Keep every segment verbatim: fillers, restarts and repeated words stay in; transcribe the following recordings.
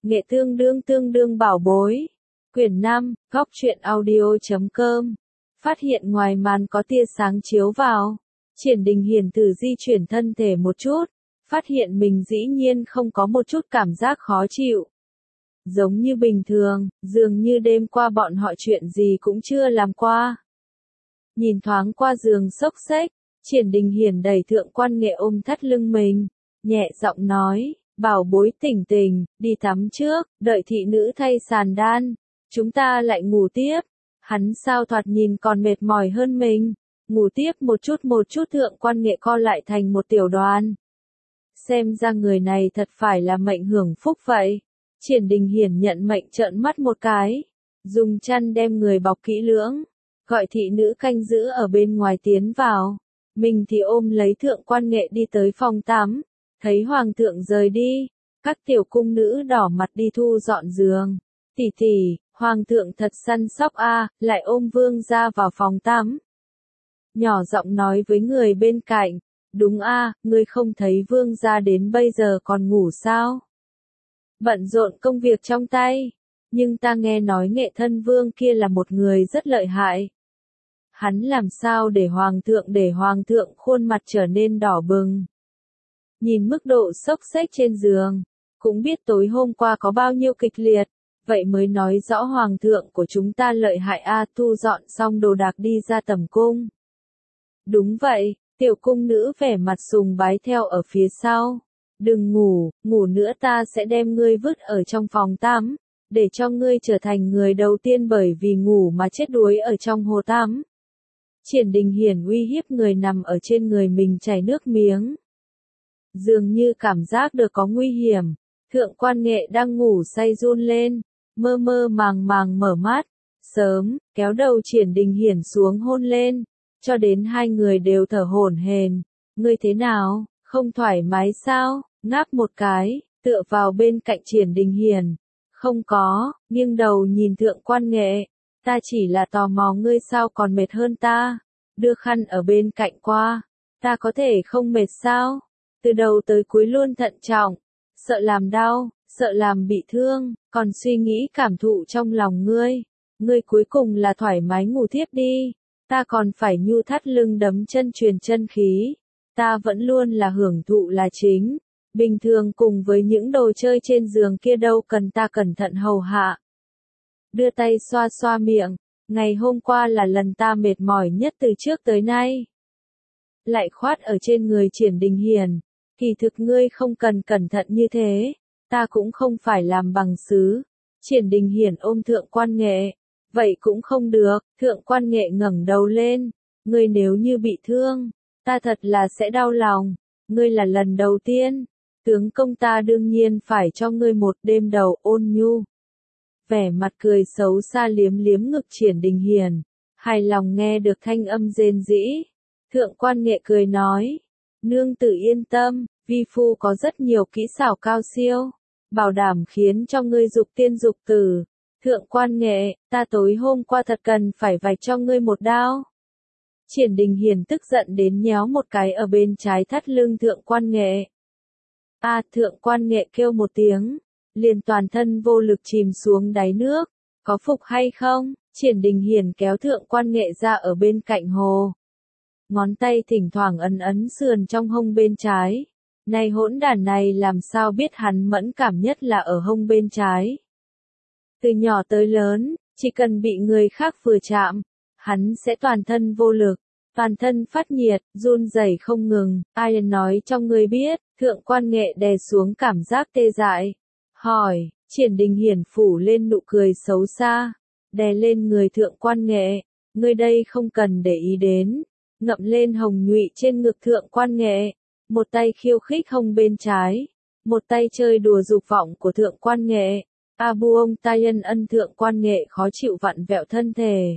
Nghệ tương đương tương đương bảo bối. Quyển năm, góc truyện audio.com. Phát hiện ngoài màn có tia sáng chiếu vào. Triển Đình Hiền thử di chuyển thân thể một chút. Phát hiện mình dĩ nhiên không có một chút cảm giác khó chịu. Giống như bình thường, dường như đêm qua bọn họ chuyện gì cũng chưa làm qua. Nhìn thoáng qua giường xốc xếch, Triển Đình Hiền đẩy Thượng Quan Nghệ ôm thắt lưng mình, nhẹ giọng nói, bảo bối tỉnh tỉnh, đi tắm trước, đợi thị nữ thay sàn đan, chúng ta lại ngủ tiếp. Hắn sao thoạt nhìn còn mệt mỏi hơn mình, ngủ tiếp một chút một chút. Thượng Quan Nghệ co lại thành một tiểu đoàn. Xem ra người này thật phải là mệnh hưởng phúc vậy. Triển Đình Hiền nhận mệnh trợn mắt một cái, dùng chăn đem người bọc kỹ lưỡng, gọi thị nữ canh giữ ở bên ngoài tiến vào. Mình thì ôm lấy Thượng Quan Nghệ đi tới phòng tắm, thấy hoàng thượng rời đi, các tiểu cung nữ đỏ mặt đi thu dọn giường. Tỷ tỷ, hoàng thượng thật săn sóc a, lại ôm vương gia vào phòng tắm. Nhỏ giọng nói với người bên cạnh, đúng a, ngươi không thấy vương gia đến bây giờ còn ngủ sao? Bận rộn công việc trong tay, nhưng ta nghe nói Nghệ thân vương kia là một người rất lợi hại. Hắn làm sao để hoàng thượng để hoàng thượng khuôn mặt trở nên đỏ bừng. Nhìn mức độ xốc xếch trên giường, cũng biết tối hôm qua có bao nhiêu kịch liệt, vậy mới nói rõ hoàng thượng của chúng ta lợi hại a. Thu dọn xong đồ đạc đi ra tầm cung. Đúng vậy, tiểu cung nữ vẻ mặt sùng bái theo ở phía sau. Đừng ngủ, ngủ nữa ta sẽ đem ngươi vứt ở trong phòng tắm, để cho ngươi trở thành người đầu tiên bởi vì ngủ mà chết đuối ở trong hồ tắm. Triển Đình Hiền uy hiếp người nằm ở trên người mình chảy nước miếng. Dường như cảm giác được có nguy hiểm, Thượng Quan Nghệ đang ngủ say run lên, mơ mơ màng màng mở mắt, sớm, kéo đầu Triển Đình Hiền xuống hôn lên, cho đến hai người đều thở hổn hển. Ngươi thế nào, không thoải mái sao? Ngáp một cái, tựa vào bên cạnh Triển Đình Hiền. Không có, nghiêng đầu nhìn Thượng Quan Nghệ, ta chỉ là tò mò ngươi sao còn mệt hơn ta. Đưa khăn ở bên cạnh qua, ta có thể không mệt sao? Từ đầu tới cuối luôn thận trọng, sợ làm đau, sợ làm bị thương, còn suy nghĩ cảm thụ trong lòng ngươi. Ngươi cuối cùng là thoải mái ngủ thiếp đi, ta còn phải nhu thắt lưng đấm chân truyền chân khí. Ta vẫn luôn là hưởng thụ là chính, bình thường cùng với những đồ chơi trên giường kia đâu cần ta cẩn thận hầu hạ. Đưa tay xoa xoa miệng, ngày hôm qua là lần ta mệt mỏi nhất từ trước tới nay. Lại khoát ở trên người Triển Đình Hiền, kỳ thực ngươi không cần cẩn thận như thế, ta cũng không phải làm bằng sứ. Triển Đình Hiền ôm Thượng Quan Nghệ, vậy cũng không được. Thượng Quan Nghệ ngẩng đầu lên, ngươi nếu như bị thương, ta thật là sẽ đau lòng, ngươi là lần đầu tiên, tướng công ta đương nhiên phải cho ngươi một đêm đầu ôn nhu. Vẻ mặt cười xấu xa liếm liếm ngực Triển Đình Hiền, hài lòng nghe được thanh âm rên rĩ. Thượng Quan Nghệ cười nói, nương tử yên tâm, vi phu có rất nhiều kỹ xảo cao siêu, bảo đảm khiến cho ngươi dục tiên dục tử. Thượng Quan Nghệ, ta tối hôm qua thật cần phải vạch cho ngươi một đao. Triển Đình Hiền tức giận đến nhéo một cái ở bên trái thắt lưng Thượng Quan Nghệ. A, à, Thượng Quan Nghệ kêu một tiếng, liền toàn thân vô lực chìm xuống đáy nước. Có phục hay không? Triển Đình Hiền kéo Thượng Quan Nghệ ra ở bên cạnh hồ. Ngón tay thỉnh thoảng ấn ấn sườn trong hông bên trái. Này hỗn đản này làm sao biết hắn mẫn cảm nhất là ở hông bên trái. Từ nhỏ tới lớn, chỉ cần bị người khác vừa chạm, hắn sẽ toàn thân vô lực, toàn thân phát nhiệt, run rẩy không ngừng. Ai nói cho ngươi biết? Thượng Quan Nghệ đè xuống cảm giác tê dại, hỏi. Triển Đình Hiền phủ lên nụ cười xấu xa, đè lên người Thượng Quan Nghệ, ngươi đây không cần để ý đến. Ngậm lên hồng nhụy trên ngực Thượng Quan Nghệ, một tay khiêu khích hông bên trái, một tay chơi đùa dục vọng của Thượng Quan Nghệ. A bu ông ta ân ân. Thượng Quan Nghệ khó chịu vặn vẹo thân thể.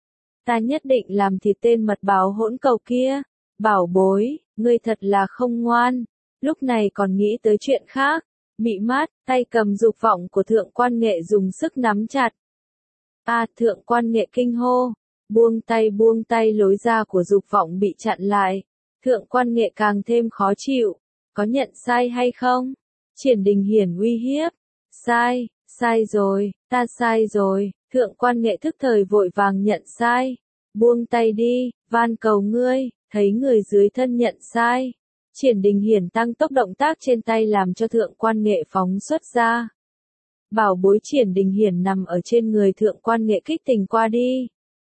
Ta nhất định làm thịt tên mật báo hỗn cầu kia. Bảo bối, ngươi thật là không ngoan. Lúc này còn nghĩ tới chuyện khác. Mị mát, tay cầm dục vọng của Thượng Quan Nghệ dùng sức nắm chặt. A à, Thượng Quan Nghệ kinh hô. Buông tay buông tay, lối ra của dục vọng bị chặn lại. Thượng Quan Nghệ càng thêm khó chịu. Có nhận sai hay không? Triển Đình Hiền uy hiếp. Sai, sai rồi, ta sai rồi, thượng quan nghệ thức thời vội vàng nhận sai. Buông tay đi, van cầu ngươi, thấy người dưới thân nhận sai. Triển Đình Hiển tăng tốc động tác trên tay làm cho thượng quan nghệ phóng xuất ra. Bảo bối Triển Đình Hiển nằm ở trên người thượng quan nghệ kích tình qua đi.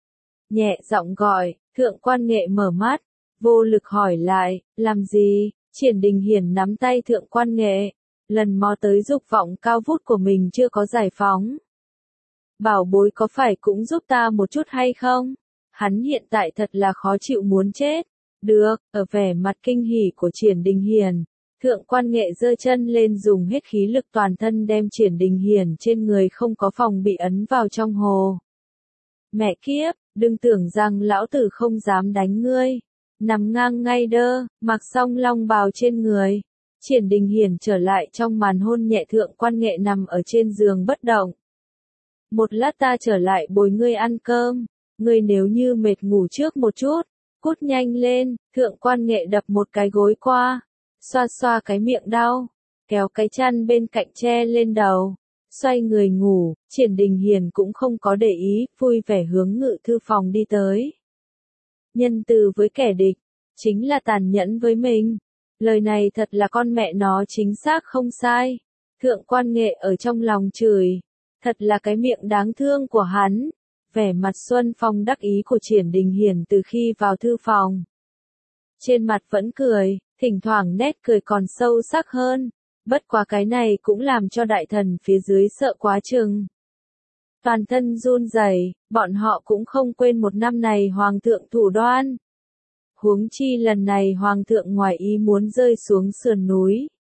Nhẹ giọng gọi, thượng quan nghệ mở mắt, vô lực hỏi lại, làm gì? Triển Đình Hiển nắm tay thượng quan nghệ, lần mò tới dục vọng cao vút của mình chưa có giải phóng. Bảo bối có phải cũng giúp ta một chút hay không? Hắn hiện tại thật là khó chịu muốn chết. Được, ở vẻ mặt kinh hỉ của Triển Đình Hiển, thượng quan nghệ giơ chân lên dùng hết khí lực toàn thân đem Triển Đình Hiển trên người không có phòng bị ấn vào trong hồ. Mẹ kiếp, đừng tưởng rằng lão tử không dám đánh ngươi. Nằm ngang ngay đơ, mặc xong long bào trên người. Triển Đình Hiển trở lại trong màn hôn nhẹ thượng quan nghệ nằm ở trên giường bất động. Một lát ta trở lại bồi ngươi ăn cơm, ngươi nếu như mệt ngủ trước một chút, cút nhanh lên, thượng quan nghệ đập một cái gối qua, xoa xoa cái miệng đau, kéo cái chăn bên cạnh che lên đầu, xoay người ngủ. Triển Đình Hiển cũng không có để ý, vui vẻ hướng ngự thư phòng đi tới. Nhân từ với kẻ địch, chính là tàn nhẫn với mình. Lời này thật là con mẹ nó chính xác không sai. Thượng quan nghệ ở trong lòng chửi, thật là cái miệng đáng thương của hắn. Vẻ mặt xuân phong đắc ý của Triển Đình Hiển từ khi vào thư phòng. Trên mặt vẫn cười, thỉnh thoảng nét cười còn sâu sắc hơn. Bất quá cái này cũng làm cho đại thần phía dưới sợ quá chừng. Toàn thân run rẩy, bọn họ cũng không quên một năm này hoàng thượng thủ đoan. Huống chi lần này hoàng thượng ngoài ý muốn rơi xuống sườn núi.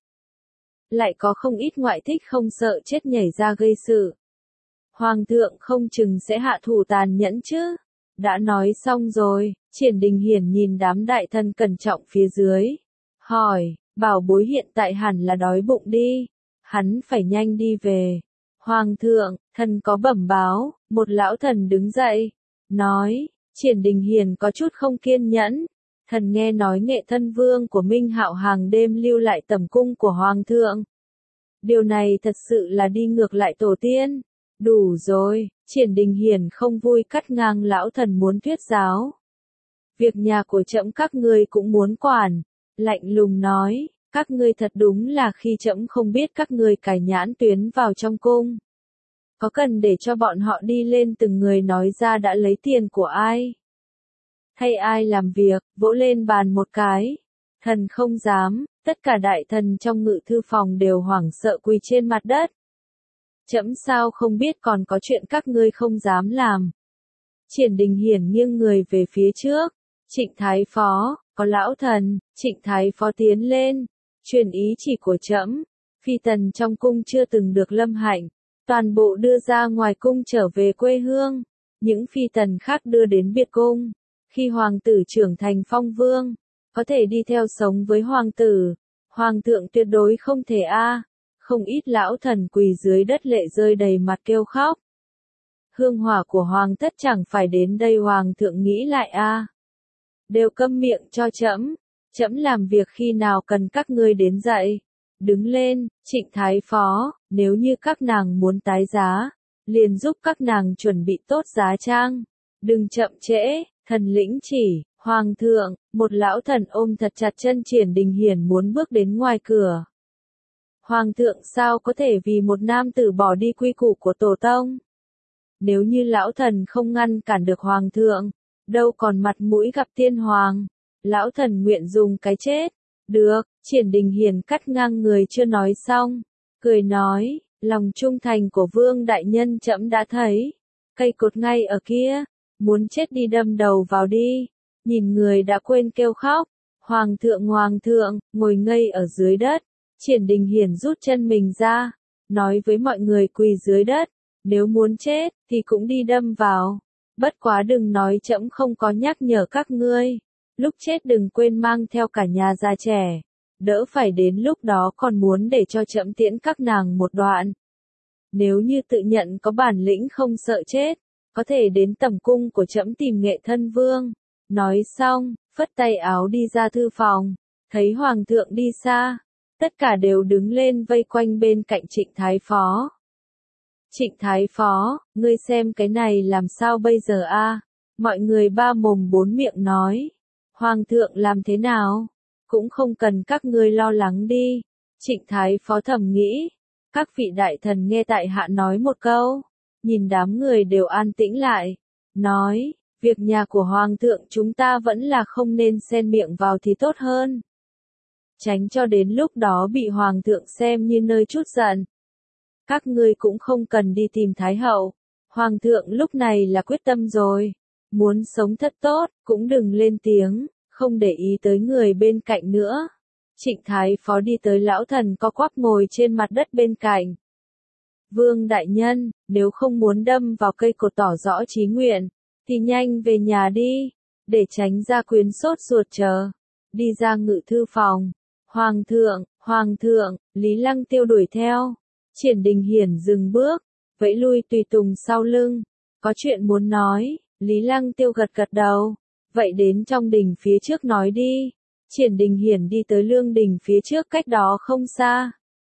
Lại có không ít ngoại thích không sợ chết nhảy ra gây sự. Hoàng thượng không chừng sẽ hạ thủ tàn nhẫn chứ. Đã nói xong rồi, Triển Đình Hiển nhìn đám đại thần cẩn trọng phía dưới. Hỏi, bảo bối hiện tại hẳn là đói bụng đi. Hắn phải nhanh đi về. Hoàng thượng, thần có bẩm báo, một lão thần đứng dậy. Nói, Triển Đình Hiển có chút không kiên nhẫn. Thần nghe nói nghệ thân vương của Minh Hạo hàng đêm lưu lại tẩm cung của Hoàng thượng. Điều này thật sự là đi ngược lại tổ tiên. Đủ rồi, Triển Đình Hiển không vui cắt ngang lão thần muốn thuyết giáo. Việc nhà của trẫm các ngươi cũng muốn quản. Lạnh lùng nói, các ngươi thật đúng là khi trẫm không biết các ngươi cài nhãn tuyến vào trong cung. Có cần để cho bọn họ đi lên từng người nói ra đã lấy tiền của ai? Hay ai làm việc, vỗ lên bàn một cái. Thần không dám, tất cả đại thần trong ngự thư phòng đều hoảng sợ quỳ trên mặt đất. Trẫm sao không biết còn có chuyện các ngươi không dám làm. Triển Đình Hiển nghiêng người về phía trước. Trịnh Thái Phó, có lão thần, Trịnh Thái Phó tiến lên. Truyền ý chỉ của trẫm, phi tần trong cung chưa từng được lâm hạnh. Toàn bộ đưa ra ngoài cung trở về quê hương. Những phi tần khác đưa đến biệt cung. Khi hoàng tử trưởng thành phong vương, có thể đi theo sống với hoàng tử. Hoàng thượng tuyệt đối không thể a. Không ít lão thần quỳ dưới đất lệ rơi đầy mặt kêu khóc. Hương hỏa của hoàng thất chẳng phải đến đây hoàng thượng nghĩ lại a. Đều câm miệng cho trẫm. Trẫm làm việc khi nào cần các ngươi đến dậy. Đứng lên, Trịnh Thái Phó, nếu như các nàng muốn tái giá, liền giúp các nàng chuẩn bị tốt giá trang. Đừng chậm trễ, thần lĩnh chỉ. Hoàng thượng, một lão thần ôm thật chặt chân Triển Đình Hiển muốn bước đến ngoài cửa. Hoàng thượng sao có thể vì một nam tử bỏ đi quy củ của tổ tông? Nếu như lão thần không ngăn cản được hoàng thượng, đâu còn mặt mũi gặp tiên hoàng. Lão thần nguyện dùng cái chết. Được, Triển Đình Hiển cắt ngang người chưa nói xong. Cười nói, lòng trung thành của vương đại nhân trẫm đã thấy. Cây cột ngay ở kia, muốn chết đi đâm đầu vào đi. Nhìn người đã quên kêu khóc. Hoàng thượng hoàng thượng, ngồi ngây ở dưới đất. Triển Đình Hiển rút chân mình ra, nói với mọi người quỳ dưới đất, nếu muốn chết, thì cũng đi đâm vào. Bất quá đừng nói trẫm không có nhắc nhở các ngươi. Lúc chết đừng quên mang theo cả nhà già trẻ. Đỡ phải đến lúc đó còn muốn để cho trẫm tiễn các nàng một đoạn. Nếu như tự nhận có bản lĩnh không sợ chết, có thể đến tẩm cung của trẫm tìm nghệ thân vương. Nói xong, phất tay áo đi ra thư phòng, thấy hoàng thượng đi xa. Tất cả đều đứng lên vây quanh bên cạnh Trịnh Thái Phó. Trịnh Thái Phó, ngươi xem cái này làm sao bây giờ a? Mọi người ba mồm bốn miệng nói. Hoàng thượng làm thế nào? Cũng không cần các ngươi lo lắng đi. Trịnh Thái Phó thầm nghĩ. Các vị đại thần nghe tại hạ nói một câu. Nhìn đám người đều an tĩnh lại. Nói, việc nhà của Hoàng thượng chúng ta vẫn là không nên xen miệng vào thì tốt hơn. Tránh cho đến lúc đó bị Hoàng thượng xem như nơi trút giận. Các ngươi cũng không cần đi tìm Thái hậu. Hoàng thượng lúc này là quyết tâm rồi. Muốn sống thật tốt, cũng đừng lên tiếng, không để ý tới người bên cạnh nữa. Trịnh Thái Phó đi tới lão thần co quắp ngồi trên mặt đất bên cạnh. Vương đại nhân, nếu không muốn đâm vào cây cột tỏ rõ chí nguyện, thì nhanh về nhà đi, để tránh gia quyến sốt ruột chờ. Đi ra ngự thư phòng. Hoàng thượng, Hoàng thượng, Lý Lăng Tiêu đuổi theo. Triển Đình Hiển dừng bước, vẫy lui tùy tùng sau lưng. Có chuyện muốn nói, Lý Lăng Tiêu gật gật đầu. Vậy đến trong đình phía trước nói đi. Triển Đình Hiển đi tới lương đình phía trước cách đó không xa.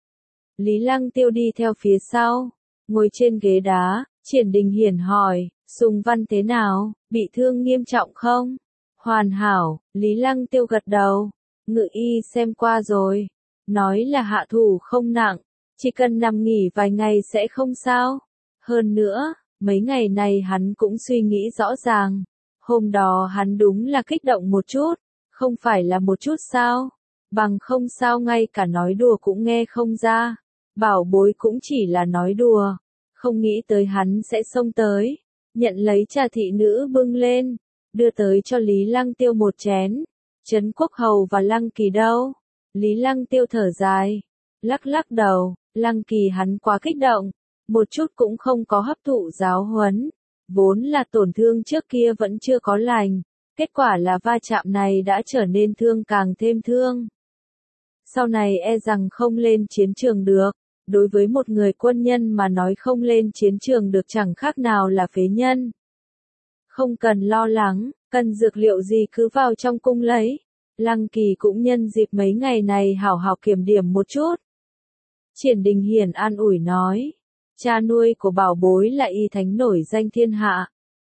Lý Lăng Tiêu đi theo phía sau, ngồi trên ghế đá, Triển Đình Hiển hỏi, Sùng Văn thế nào, bị thương nghiêm trọng không? Hoàn hảo, Lý Lăng Tiêu gật đầu, ngự y xem qua rồi, nói là hạ thủ không nặng, chỉ cần nằm nghỉ vài ngày sẽ không sao. Hơn nữa, mấy ngày này hắn cũng suy nghĩ rõ ràng, hôm đó hắn đúng là kích động một chút, không phải là một chút sao, bằng không sao ngay cả nói đùa cũng nghe không ra. Bảo bối cũng chỉ là nói đùa, không nghĩ tới hắn sẽ xông tới, nhận lấy trà thị nữ bưng lên, đưa tới cho Lý Lăng Tiêu một chén. Trấn Quốc Hầu và Lăng Kỳ đâu? Lý Lăng Tiêu thở dài, lắc lắc đầu, Lăng Kỳ hắn quá kích động, một chút cũng không có hấp thụ giáo huấn, vốn là tổn thương trước kia vẫn chưa có lành, kết quả là va chạm này đã trở nên thương càng thêm thương. Sau này e rằng không lên chiến trường được. Đối với một người quân nhân mà nói không lên chiến trường được chẳng khác nào là phế nhân. Không cần lo lắng, cần dược liệu gì cứ vào trong cung lấy. Lăng Kỳ cũng nhân dịp mấy ngày này hảo hảo kiểm điểm một chút. Triển Đình Hiển an ủi nói, cha nuôi của bảo bối là y thánh nổi danh thiên hạ.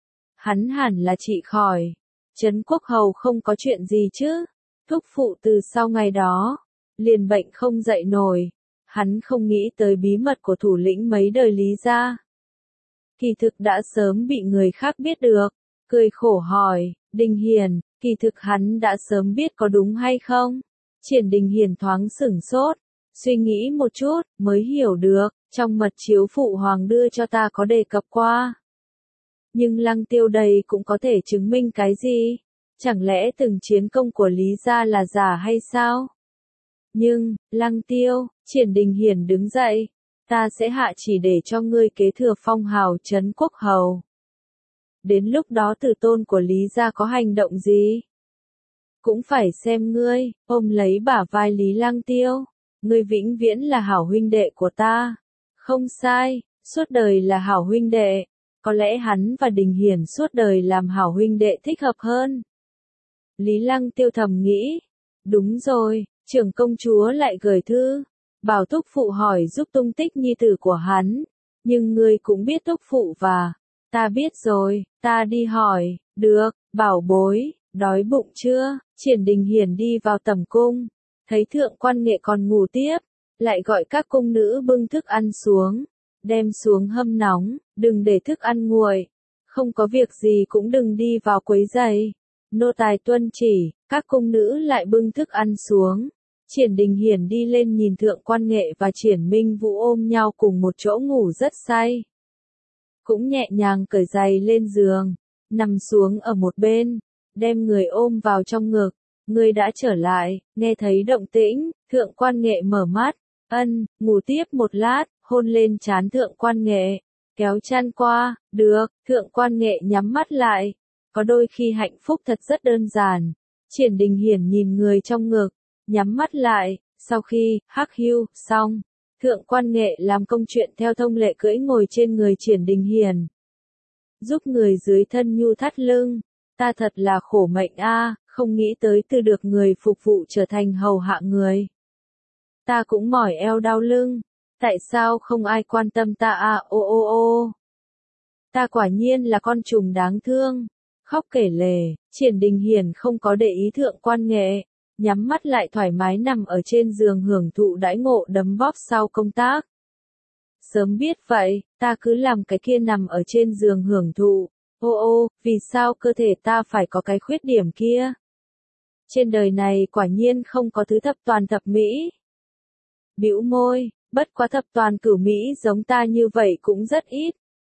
Hắn hẳn là trị khỏi. Trấn Quốc Hầu không có chuyện gì chứ. Thúc phụ từ sau ngày đó, liền bệnh không dậy nổi. Hắn không nghĩ tới bí mật của thủ lĩnh mấy đời Lý gia. Kỳ thực đã sớm bị người khác biết được, cười khổ hỏi, Đình Hiển, kỳ thực hắn đã sớm biết có đúng hay không? Triển Đình Hiển thoáng sửng sốt, suy nghĩ một chút, mới hiểu được, trong mật chiếu phụ hoàng đưa cho ta có đề cập qua. Nhưng Lăng Tiêu đây cũng có thể chứng minh cái gì? Chẳng lẽ từng chiến công của Lý gia là giả hay sao? Nhưng, Lăng Tiêu, Triển Đình Hiển đứng dậy, ta sẽ hạ chỉ để cho ngươi kế thừa phong hào Trấn Quốc Hầu. Đến lúc đó tử tôn của Lý gia có hành động gì? Cũng phải xem ngươi, ôm lấy bả vai Lý Lăng Tiêu, ngươi vĩnh viễn là hảo huynh đệ của ta. Không sai, suốt đời là hảo huynh đệ, có lẽ hắn và Đình Hiển suốt đời làm hảo huynh đệ thích hợp hơn. Lý Lăng Tiêu thầm nghĩ, đúng rồi. Trưởng công chúa lại gửi thư, bảo thúc phụ hỏi giúp tung tích nhi tử của hắn, nhưng ngươi cũng biết thúc phụ và, ta biết rồi, ta đi hỏi, được, bảo bối, đói bụng chưa? Triển Đình Hiển đi vào tẩm cung, thấy thượng quan nghệ còn ngủ tiếp, lại gọi các cung nữ bưng thức ăn xuống, đem xuống hâm nóng, đừng để thức ăn nguội, không có việc gì cũng đừng đi vào quấy rầy. Nô tài tuân chỉ, các cung nữ lại bưng thức ăn xuống. Triển Đình Hiển đi lên nhìn thượng quan nghệ và Triển Minh Vũ ôm nhau cùng một chỗ ngủ rất say. Cũng nhẹ nhàng cởi giày lên giường, nằm xuống ở một bên, đem người ôm vào trong ngực. Người đã trở lại, nghe thấy động tĩnh, thượng quan nghệ mở mắt, ân, ngủ tiếp một lát, hôn lên trán thượng quan nghệ, kéo chăn qua, được, thượng quan nghệ nhắm mắt lại. Có đôi khi hạnh phúc thật rất đơn giản. Triển Đình Hiển nhìn người trong ngực, nhắm mắt lại, sau khi, hắc hưu, xong, thượng quan nghệ làm công chuyện theo thông lệ cưỡi ngồi trên người Triển Đình Hiển. Giúp người dưới thân nhu thắt lưng, ta thật là khổ mệnh a, không nghĩ tới từ được người phục vụ trở thành hầu hạ người. Ta cũng mỏi eo đau lưng, Tại sao không ai quan tâm ta à, ô ô ô. Ta quả nhiên là con trùng đáng thương. Khóc kể lể, Triển Đình Hiển không có để ý Thượng Quan Nghệ, nhắm mắt lại thoải mái nằm ở trên giường hưởng thụ đãi ngộ đấm bóp sau công tác. Sớm biết vậy, ta cứ làm cái kia nằm ở trên giường hưởng thụ. Ô ô, vì sao cơ thể ta phải có cái khuyết điểm kia? Trên đời này quả nhiên không có thứ thập toàn thập mỹ. Bĩu môi, bất quá thập toàn cửu mỹ giống ta như vậy cũng rất ít.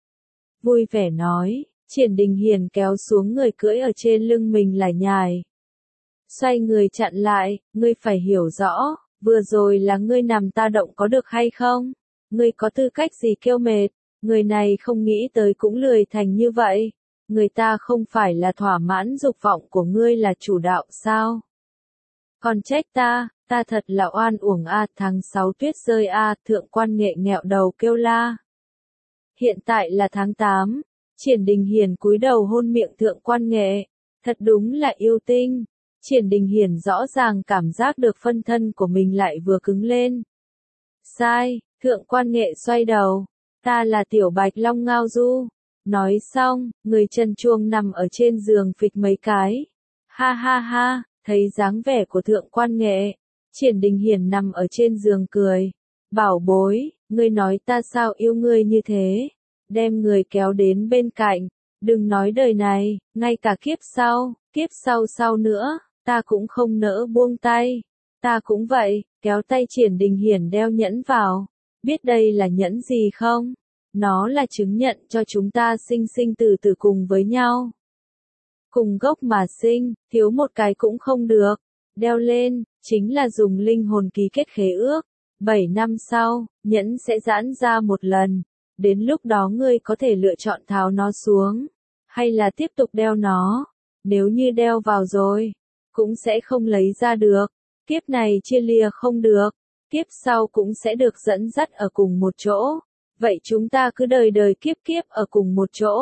Vui vẻ nói, Triển Đình Hiển kéo xuống người cưỡi ở trên lưng mình lải nhải. Xoay người chặn lại, ngươi phải hiểu rõ, vừa rồi là ngươi nằm ta động có được hay không? Ngươi có tư cách gì kêu mệt? Người này không nghĩ tới cũng lười thành như vậy. Người ta không phải là thỏa mãn dục vọng của ngươi là chủ đạo sao? Còn trách ta, ta thật là oan uổng a, tháng sáu tuyết rơi a, Thượng Quan Nghệ nghẹo đầu kêu la. Hiện tại là tháng tám, Triển Đình Hiển cúi đầu hôn miệng Thượng Quan Nghệ, thật đúng là yêu tinh. Triển Đình Hiển rõ ràng cảm giác được phân thân của mình lại vừa cứng lên. Sai, Thượng Quan Nghệ xoay đầu, ta là Tiểu Bạch Long Ngao Du. Nói xong, người chân chuông nằm ở trên giường phịch mấy cái. Ha ha ha, thấy dáng vẻ của Thượng Quan Nghệ, Triển Đình Hiển nằm ở trên giường cười. Bảo bối, ngươi nói ta sao yêu ngươi như thế? Đem người kéo đến bên cạnh, đừng nói đời này, ngay cả kiếp sau, kiếp sau sau nữa, ta cũng không nỡ buông tay. Ta cũng vậy, kéo tay Triển Đình Hiển đeo nhẫn vào. Biết đây là nhẫn gì không? Nó là chứng nhận cho chúng ta sinh sinh tử tử cùng với nhau. Cùng gốc mà sinh, thiếu một cái cũng không được. Đeo lên, chính là dùng linh hồn ký kết khế ước. Bảy năm sau, nhẫn sẽ giãn ra một lần. Đến lúc đó ngươi có thể lựa chọn tháo nó xuống, hay là tiếp tục đeo nó. Nếu như đeo vào rồi, cũng sẽ không lấy ra được. Kiếp này chia lìa không được, kiếp sau cũng sẽ được dẫn dắt ở cùng một chỗ. Vậy chúng ta cứ đời đời kiếp kiếp ở cùng một chỗ.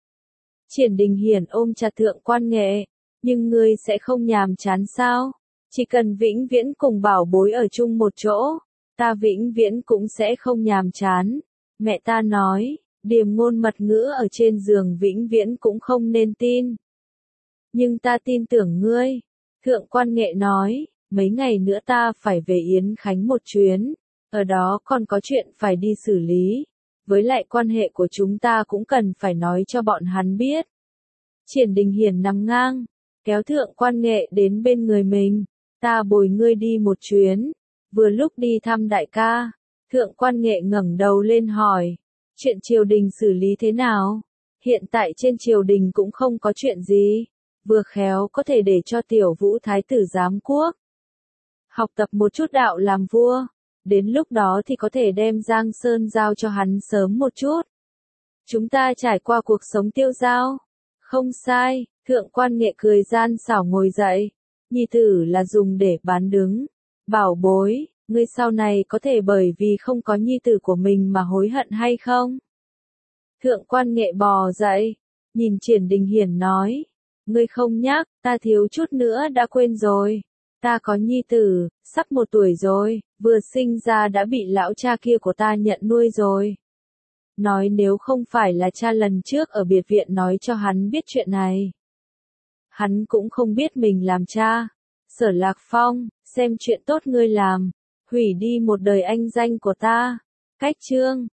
Triển Đình Hiển ôm chặt Thượng Quan Nghệ, nhưng ngươi sẽ không nhàm chán sao? Chỉ cần vĩnh viễn cùng bảo bối ở chung một chỗ, ta vĩnh viễn cũng sẽ không nhàm chán. Mẹ ta nói, điềm ngôn mật ngữ ở trên giường vĩnh viễn cũng không nên tin. Nhưng ta tin tưởng ngươi. Thượng Quan Nghệ nói, mấy ngày nữa ta phải về Yến Khánh một chuyến, ở đó còn có chuyện phải đi xử lý, với lại quan hệ của chúng ta cũng cần phải nói cho bọn hắn biết. Triển Đình Hiển nằm ngang, kéo Thượng Quan Nghệ đến bên người mình, ta bồi ngươi đi một chuyến, vừa lúc đi thăm đại ca. Thượng Quan Nghệ ngẩng đầu lên hỏi, chuyện triều đình xử lý thế nào? Hiện tại trên triều đình cũng không có chuyện gì, vừa khéo có thể để cho Tiểu Vũ Thái tử giám quốc học tập một chút đạo làm vua, đến lúc đó thì có thể đem Giang Sơn giao cho hắn sớm một chút. Chúng ta trải qua cuộc sống tiêu dao. Không sai, Thượng Quan Nghệ cười gian xảo ngồi dậy, nhi tử là dùng để bán đứng. Bảo bối, ngươi sau này có thể bởi vì không có nhi tử của mình mà hối hận hay không? Thượng Quan Nghệ bò dậy, nhìn Triển Đình Hiển nói, ngươi không nhắc, ta thiếu chút nữa đã quên rồi. Ta có nhi tử, sắp một tuổi rồi, vừa sinh ra đã bị lão cha kia của ta nhận nuôi rồi. Nói nếu không phải là cha lần trước ở biệt viện nói cho hắn biết chuyện này, hắn cũng không biết mình làm cha. Sở Lạc Phong, xem chuyện tốt ngươi làm, hủy đi một đời anh danh của ta. Cách chương